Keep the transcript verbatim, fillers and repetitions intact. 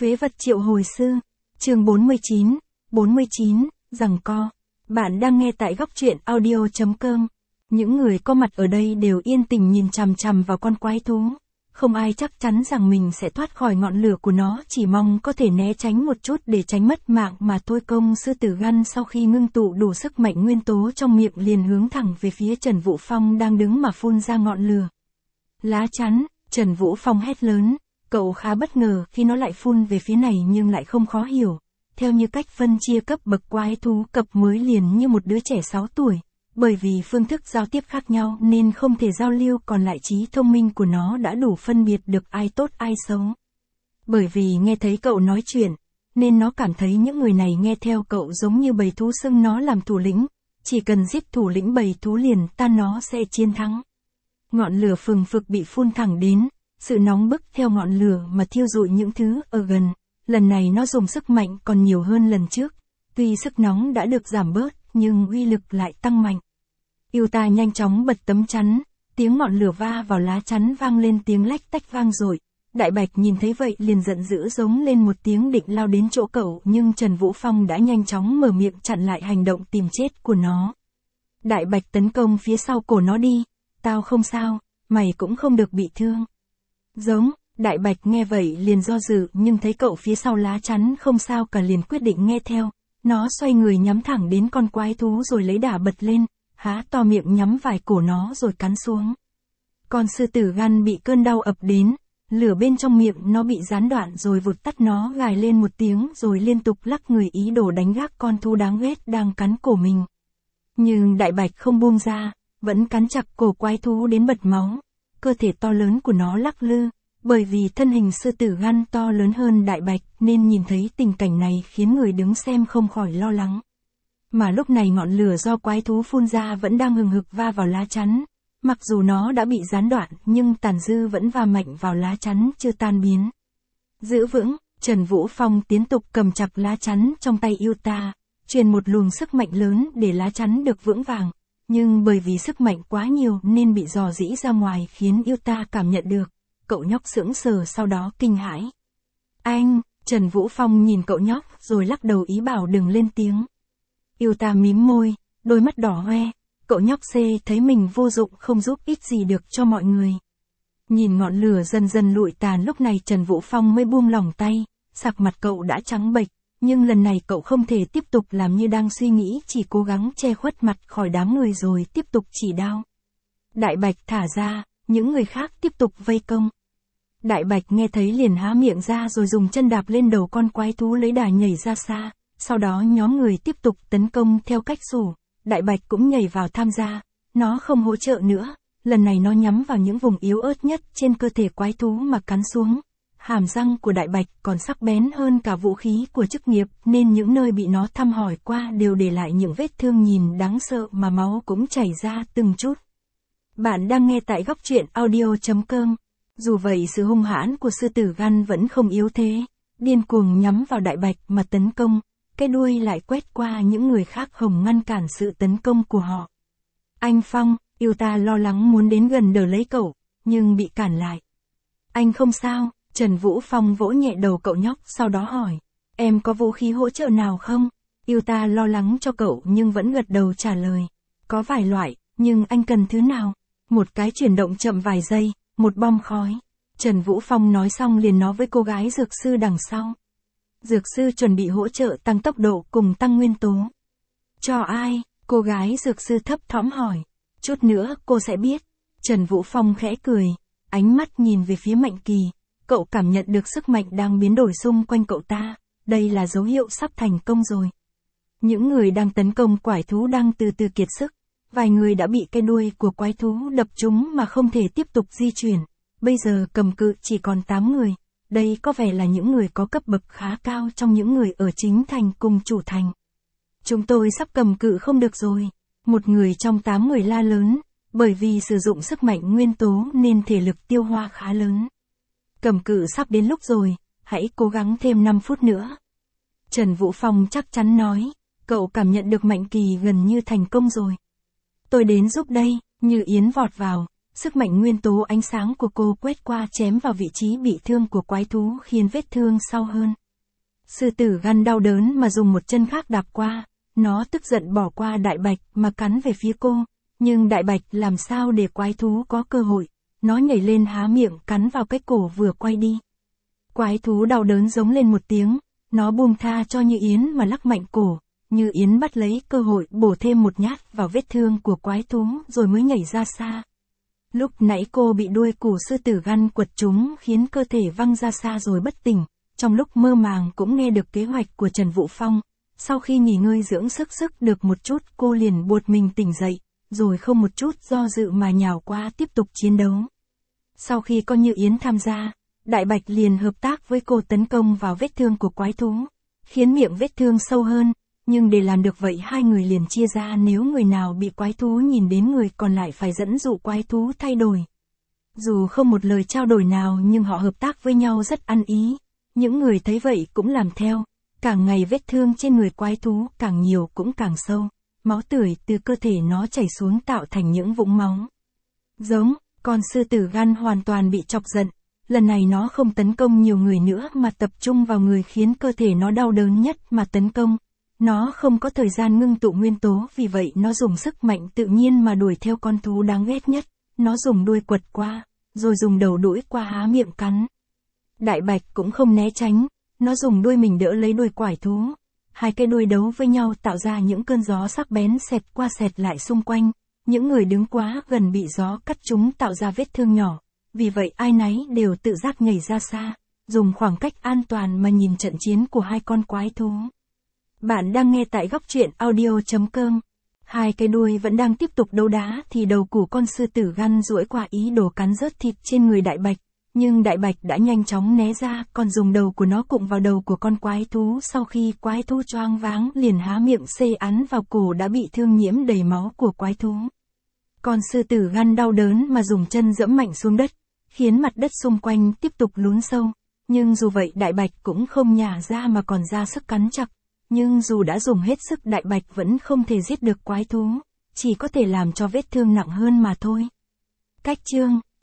Phế vật triệu hồi sư. Chương bốn mươi chín, bốn mươi chín, giằng co. Bạn đang nghe tại góc truyện audio chấm com. Những người có mặt ở đây đều yên tình nhìn chằm chằm vào con quái thú. Không ai chắc chắn rằng mình sẽ thoát khỏi ngọn lửa của nó, chỉ mong có thể né tránh một chút để tránh mất mạng mà thôi. Công sư tử Gan sau khi ngưng tụ đủ sức mạnh nguyên tố trong miệng liền hướng thẳng về phía Trần Vũ Phong đang đứng mà phun ra ngọn lửa. Lá chắn, Trần Vũ Phong hét lớn. Cậu khá bất ngờ khi nó lại phun về phía này nhưng lại không khó hiểu. Theo như cách phân chia cấp bậc quái thú cấp mới liền như một đứa trẻ sáu tuổi. Bởi vì phương thức giao tiếp khác nhau nên không thể giao lưu, còn lại trí thông minh của nó đã đủ phân biệt được ai tốt ai xấu. Bởi vì nghe thấy cậu nói chuyện, nên nó cảm thấy những người này nghe theo cậu giống như bầy thú xưng nó làm thủ lĩnh. Chỉ cần giết thủ lĩnh bầy thú liền tan nó sẽ chiến thắng. Ngọn lửa phừng phực bị phun thẳng đến. Sự nóng bức theo ngọn lửa mà thiêu rụi những thứ ở gần. Lần này nó dùng sức mạnh còn nhiều hơn lần trước. Tuy sức nóng đã được giảm bớt, nhưng uy lực lại tăng mạnh. Yuta nhanh chóng bật tấm chắn, tiếng ngọn lửa va vào lá chắn vang lên tiếng lách tách vang dội. Đại Bạch nhìn thấy vậy liền giận dữ giống lên một tiếng định lao đến chỗ cậu, nhưng Trần Vũ Phong đã nhanh chóng mở miệng chặn lại hành động tìm chết của nó. Đại Bạch tấn công phía sau cổ nó đi, tao không sao, mày cũng không được bị thương. Giống, Đại Bạch nghe vậy liền do dự nhưng thấy cậu phía sau lá chắn không sao cả liền quyết định nghe theo. Nó xoay người nhắm thẳng đến con quái thú rồi lấy đà bật lên, há to miệng nhắm vài cổ nó rồi cắn xuống. Con sư tử Gan bị cơn đau ập đến, lửa bên trong miệng nó bị gián đoạn rồi vụt tắt, nó gài lên một tiếng rồi liên tục lắc người ý đồ đánh gác con thú đáng ghét đang cắn cổ mình. Nhưng Đại Bạch không buông ra, vẫn cắn chặt cổ quái thú đến bật máu. Cơ thể to lớn của nó lắc lư, bởi vì thân hình sư tử Gan to lớn hơn Đại Bạch nên nhìn thấy tình cảnh này khiến người đứng xem không khỏi lo lắng. Mà lúc này ngọn lửa do quái thú phun ra vẫn đang hừng hực va vào lá chắn. Mặc dù nó đã bị gián đoạn nhưng tàn dư vẫn va mạnh vào lá chắn chưa tan biến. Giữ vững, Trần Vũ Phong tiếp tục cầm chặt lá chắn trong tay Yuta, truyền một luồng sức mạnh lớn để lá chắn được vững vàng. Nhưng bởi vì sức mạnh quá nhiều nên bị rò rỉ ra ngoài khiến Yuta cảm nhận được. Cậu nhóc sững sờ sau đó kinh hãi. Anh, Trần Vũ Phong nhìn cậu nhóc rồi lắc đầu ý bảo đừng lên tiếng. Yuta mím môi, đôi mắt đỏ hoe. Cậu nhóc C thấy mình vô dụng không giúp ích gì được cho mọi người. Nhìn ngọn lửa dần dần lụi tàn lúc này Trần Vũ Phong mới buông lỏng tay. Sắc mặt cậu đã trắng bệch. Nhưng lần này cậu không thể tiếp tục làm như đang suy nghĩ, chỉ cố gắng che khuất mặt khỏi đám người rồi tiếp tục chỉ đao. Đại Bạch thả ra, những người khác tiếp tục vây công. Đại Bạch nghe thấy liền há miệng ra rồi dùng chân đạp lên đầu con quái thú lấy đà nhảy ra xa. Sau đó nhóm người tiếp tục tấn công theo cách rủ. Đại Bạch cũng nhảy vào tham gia. Nó không hỗ trợ nữa. Lần này nó nhắm vào những vùng yếu ớt nhất trên cơ thể quái thú mà cắn xuống. Hàm răng của Đại Bạch còn sắc bén hơn cả vũ khí của chức nghiệp nên những nơi bị nó thăm hỏi qua đều để lại những vết thương nhìn đáng sợ mà máu cũng chảy ra từng chút. Bạn đang nghe tại góc truyện audio chấm com. Dù vậy sự hung hãn của sư tử Gan vẫn không yếu thế. Điên cuồng nhắm vào Đại Bạch mà tấn công. Cái đuôi lại quét qua những người khác hồng ngăn cản sự tấn công của họ. Anh Phong, Yuta lo lắng muốn đến gần đỡ lấy cậu, nhưng bị cản lại. Anh không sao. Trần Vũ Phong vỗ nhẹ đầu cậu nhóc sau đó hỏi. Em có vũ khí hỗ trợ nào không? Yuta lo lắng cho cậu nhưng vẫn gật đầu trả lời. Có vài loại, nhưng anh cần thứ nào? Một cái chuyển động chậm vài giây, một bom khói. Trần Vũ Phong nói xong liền nói với cô gái dược sư đằng sau. Dược sư chuẩn bị hỗ trợ tăng tốc độ cùng tăng nguyên tố. Cho ai? Cô gái dược sư thấp thỏm hỏi. Chút nữa cô sẽ biết. Trần Vũ Phong khẽ cười, ánh mắt nhìn về phía Mạnh Kỳ. Cậu cảm nhận được sức mạnh đang biến đổi xung quanh cậu ta, đây là dấu hiệu sắp thành công rồi. Những người đang tấn công quái thú đang từ từ kiệt sức, vài người đã bị cái đuôi của quái thú đập trúng mà không thể tiếp tục di chuyển. Bây giờ cầm cự chỉ còn tám người, đây có vẻ là những người có cấp bậc khá cao trong những người ở chính thành cùng chủ thành. Chúng tôi sắp cầm cự không được rồi, một người trong tám người la lớn, bởi vì sử dụng sức mạnh nguyên tố nên thể lực tiêu hoa khá lớn. Cầm cự sắp đến lúc rồi, hãy cố gắng thêm năm phút nữa. Trần Vũ Phong chắc chắn nói, cậu cảm nhận được Mạnh Kỳ gần như thành công rồi. Tôi đến giúp đây, Như Yến vọt vào, Sức mạnh nguyên tố ánh sáng của cô quét qua chém vào vị trí bị thương của quái thú khiến vết thương sâu hơn. Sư tử gan đau đớn mà dùng một chân khác đạp qua, nó tức giận bỏ qua đại bạch mà cắn về phía cô, nhưng đại bạch làm sao để quái thú có cơ hội, nó nhảy lên há miệng cắn vào cái cổ vừa quay đi. Quái thú đau đớn giống lên một tiếng, nó buông tha cho Như Yến mà lắc mạnh cổ, Như Yến bắt lấy cơ hội bổ thêm một nhát vào vết thương của quái thú rồi mới nhảy ra xa. Lúc nãy cô bị đuôi củ sư tử gan quật trúng khiến cơ thể văng ra xa rồi bất tỉnh, trong lúc mơ màng cũng nghe được kế hoạch của Trần Vũ Phong. Sau khi nghỉ ngơi dưỡng sức sức được một chút cô liền buột mình tỉnh dậy, rồi không một chút do dự mà nhào qua tiếp tục chiến đấu. Sau khi có Như Yến tham gia, Đại Bạch liền hợp tác với cô tấn công vào vết thương của quái thú, khiến miệng vết thương sâu hơn, nhưng để làm được vậy hai người liền chia ra, nếu người nào bị quái thú nhìn đến người còn lại phải dẫn dụ quái thú thay đổi. Dù không một lời trao đổi nào nhưng họ hợp tác với nhau rất ăn ý, những người thấy vậy cũng làm theo, càng ngày vết thương trên người quái thú càng nhiều cũng càng sâu, máu tươi từ cơ thể nó chảy xuống tạo thành những vũng máu. Giống, con sư tử gan hoàn toàn bị chọc giận, lần này nó không tấn công nhiều người nữa mà tập trung vào người khiến cơ thể nó đau đớn nhất mà tấn công. Nó không có thời gian ngưng tụ nguyên tố, vì vậy nó dùng sức mạnh tự nhiên mà đuổi theo con thú đáng ghét nhất, nó dùng đuôi quật qua, rồi dùng đầu đũi qua há miệng cắn. Đại Bạch cũng không né tránh, nó dùng đuôi mình đỡ lấy đuôi quái thú. Hai cái đuôi đấu với nhau tạo ra những cơn gió sắc bén xẹt qua xẹt lại xung quanh, những người đứng quá gần bị gió cắt chúng tạo ra vết thương nhỏ, vì vậy ai nấy đều tự giác nhảy ra xa, dùng khoảng cách an toàn mà nhìn trận chiến của hai con quái thú. Bạn đang nghe tại góc truyện audio chấm com. Hai cái đuôi vẫn đang tiếp tục đấu đá thì đầu của con sư tử gan duỗi qua ý đồ cắn rớt thịt trên người Đại Bạch, nhưng Đại Bạch đã nhanh chóng né ra, còn dùng đầu của nó cụng vào đầu của con quái thú. Sau khi quái thú choáng váng liền há miệng xê ắn vào cổ đã bị thương nhiễm đầy máu của quái thú. Con sư tử gan đau đớn mà dùng chân giẫm mạnh xuống đất, khiến mặt đất xung quanh tiếp tục lún sâu, nhưng dù vậy Đại Bạch cũng không nhả ra mà còn ra sức cắn chặt. Nhưng dù đã dùng hết sức Đại Bạch vẫn không thể giết được quái thú, chỉ có thể làm cho vết thương nặng hơn mà thôi. Cách chương